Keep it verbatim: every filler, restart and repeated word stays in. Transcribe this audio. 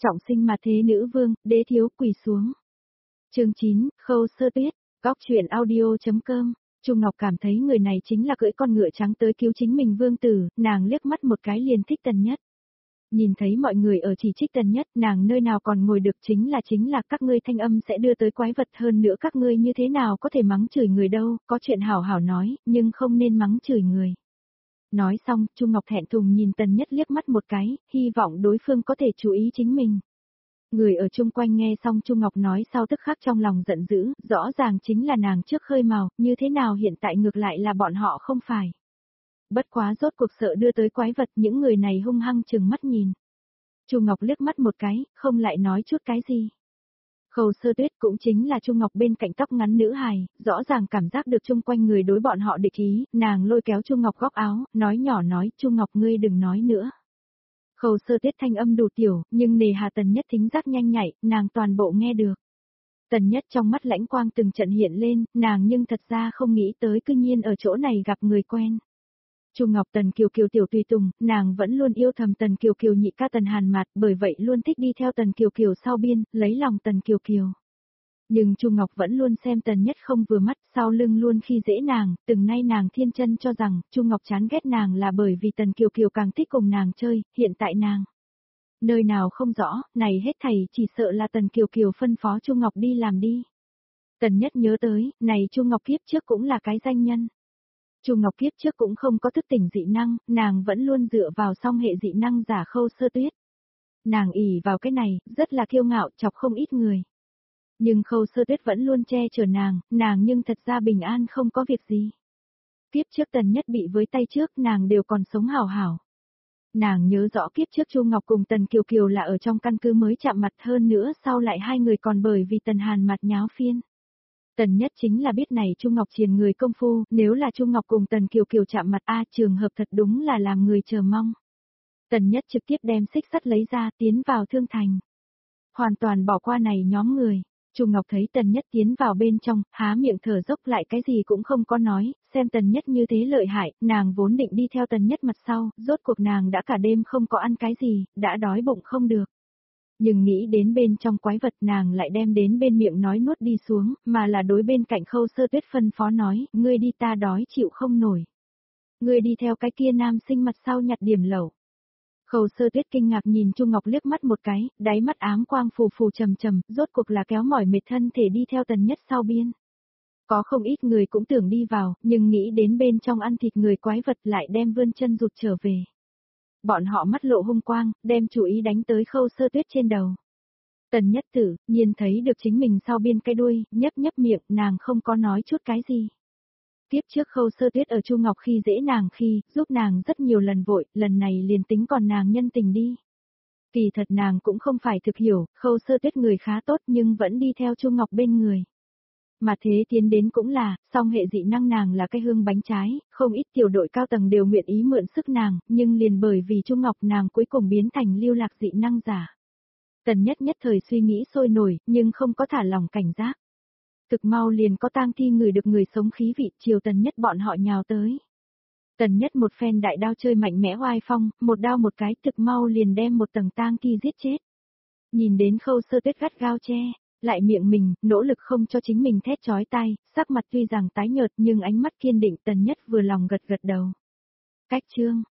Trọng sinh mà thế nữ vương, đế thiếu quỳ xuống. Chương chín, Khâu Sơ Tuyết, góc truyện audio.com. Chu Ngọc cảm thấy người này chính là cưỡi con ngựa trắng tới cứu chính mình vương tử, nàng liếc mắt một cái liền thích Tần Nhất. Nhìn thấy mọi người ở chỉ trích Tần Nhất, nàng nơi nào còn ngồi được, chính là chính là các ngươi thanh âm sẽ đưa tới quái vật, hơn nữa các ngươi như thế nào có thể mắng chửi người đâu, có chuyện hảo hảo nói, nhưng không nên mắng chửi người. Nói xong, Chu Ngọc thẹn thùng nhìn Tần Nhất liếc mắt một cái, hy vọng đối phương có thể chú ý chính mình. Người ở chung quanh nghe xong Chu Ngọc nói sau tức khắc trong lòng giận dữ, rõ ràng chính là nàng trước khơi mào, như thế nào hiện tại ngược lại là bọn họ không phải. Bất quá rốt cuộc sợ đưa tới quái vật, những người này hung hăng chừng mắt nhìn. Chu Ngọc liếc mắt một cái, không lại nói chút cái gì. Khâu Sơ Tuyết cũng chính là Chu Ngọc bên cạnh tóc ngắn nữ hài, rõ ràng cảm giác được chung quanh người đối bọn họ địch ý, nàng lôi kéo Chu Ngọc góc áo, nói nhỏ nói, Chu Ngọc ngươi đừng nói nữa. Khâu Sơ Tuyết thanh âm đủ tiểu, nhưng nề hà Tần Nhất thính giác nhanh nhạy, nàng toàn bộ nghe được. Tần Nhất trong mắt lãnh quang từng trận hiện lên, nàng nhưng thật ra không nghĩ tới cư nhiên ở chỗ này gặp người quen. Chu Ngọc Tần Kiều Kiều tiểu tùy tùng, nàng vẫn luôn yêu thầm Tần Kiều Kiều nhị ca Tần Hàn Mạt, bởi vậy luôn thích đi theo Tần Kiều Kiều sau biên, lấy lòng Tần Kiều Kiều. Nhưng Chu Ngọc vẫn luôn xem Tần Nhất không vừa mắt, sau lưng luôn khi dễ nàng, từng nay nàng thiên chân cho rằng, Chu Ngọc chán ghét nàng là bởi vì Tần Kiều Kiều càng thích cùng nàng chơi, hiện tại nàng. Nơi nào không rõ, này hết thảy chỉ sợ là Tần Kiều Kiều phân phó Chu Ngọc đi làm đi. Tần Nhất nhớ tới, này Chu Ngọc kiếp trước cũng là cái danh nhân. Chu Ngọc kiếp trước cũng không có thức tỉnh dị năng, nàng vẫn luôn dựa vào song hệ dị năng giả Khâu Sơ Tuyết. Nàng ỷ vào cái này, rất là kiêu ngạo, chọc không ít người. Nhưng Khâu Sơ Tuyết vẫn luôn che chở nàng, nàng nhưng thật ra bình an không có việc gì. Kiếp trước Tần Nhất bị với tay trước, nàng đều còn sống hảo hảo. Nàng nhớ rõ kiếp trước Chu Ngọc cùng Tần Kiều Kiều là ở trong căn cứ mới chạm mặt, hơn nữa sau lại hai người còn bởi vì Tần Hàn mặt nháo phiên. Tần Nhất chính là biết này Chu Ngọc triền người công phu, nếu là Chu Ngọc cùng Tần Kiều Kiều chạm mặt a trường hợp thật đúng là làm người chờ mong. Tần Nhất trực tiếp đem xích sắt lấy ra tiến vào thương thành. Hoàn toàn bỏ qua này nhóm người. Chu Ngọc thấy Tần Nhất tiến vào bên trong, há miệng thở dốc lại cái gì cũng không có nói, xem Tần Nhất như thế lợi hại, nàng vốn định đi theo Tần Nhất mặt sau, rốt cuộc nàng đã cả đêm không có ăn cái gì, đã đói bụng không được. Nhưng nghĩ đến bên trong quái vật nàng lại đem đến bên miệng nói nuốt đi xuống, mà là đối bên cạnh Khâu Sơ Tuyết phân phó nói, ngươi đi ta đói chịu không nổi. Ngươi đi theo cái kia nam sinh mặt sau nhặt điểm lẩu. Khâu Sơ Tuyết kinh ngạc nhìn Chu Ngọc liếc mắt một cái, đáy mắt ám quang phù phù trầm trầm, rốt cuộc là kéo mỏi mệt thân thể đi theo Tần Nhất sau biên. Có không ít người cũng tưởng đi vào, nhưng nghĩ đến bên trong ăn thịt người quái vật lại đem vươn chân rụt trở về. Bọn họ mắt lộ hung quang, đem chủ ý đánh tới Khâu Sơ Tuyết trên đầu. Tần Nhất tử, nhìn thấy được chính mình sau biên cái đuôi, nhấp nhấp miệng, nàng không có nói chút cái gì. Tiếp trước Khâu Sơ Tuyết ở Chu Ngọc khi dễ nàng khi, giúp nàng rất nhiều lần vội, lần này liền tính còn nàng nhân tình đi. Kỳ thật nàng cũng không phải thực hiểu, Khâu Sơ Tuyết người khá tốt nhưng vẫn đi theo Chu Ngọc bên người. Mà thế tiến đến cũng là, song hệ dị năng nàng là cái hương bánh trái, không ít tiểu đội cao tầng đều nguyện ý mượn sức nàng, nhưng liền bởi vì Chu Ngọc nàng cuối cùng biến thành lưu lạc dị năng giả. Tần Nhất nhất thời suy nghĩ sôi nổi, nhưng không có thả lòng cảnh giác. Thực mau liền có tang thi người được người sống khí vị, chiều Tần Nhất bọn họ nhào tới. Tần Nhất một phen đại đao chơi mạnh mẽ oai phong, một đao một cái thực mau liền đem một tầng tang thi giết chết. Nhìn đến Khâu Sơ Tuyết gắt gao che, lại miệng mình, nỗ lực không cho chính mình thét chói tai, sắc mặt tuy rằng tái nhợt nhưng ánh mắt kiên định. Tần Nhất vừa lòng gật gật đầu. Cách chương,